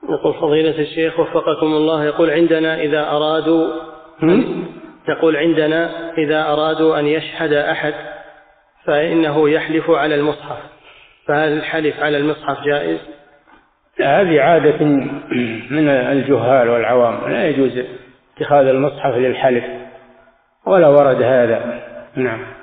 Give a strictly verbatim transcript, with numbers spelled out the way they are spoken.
يقول فضيلة الشيخ وفقكم الله، يقول عندنا إذا أرادوا تقول عندنا إذا أرادوا أن يشهد أحد فإنه يحلف على المصحف، فهل الحلف على المصحف جائز؟ هذه عادة من الجهال والعوام، لا يجوز اتخاذ المصحف للحلف ولا ورد هذا. نعم.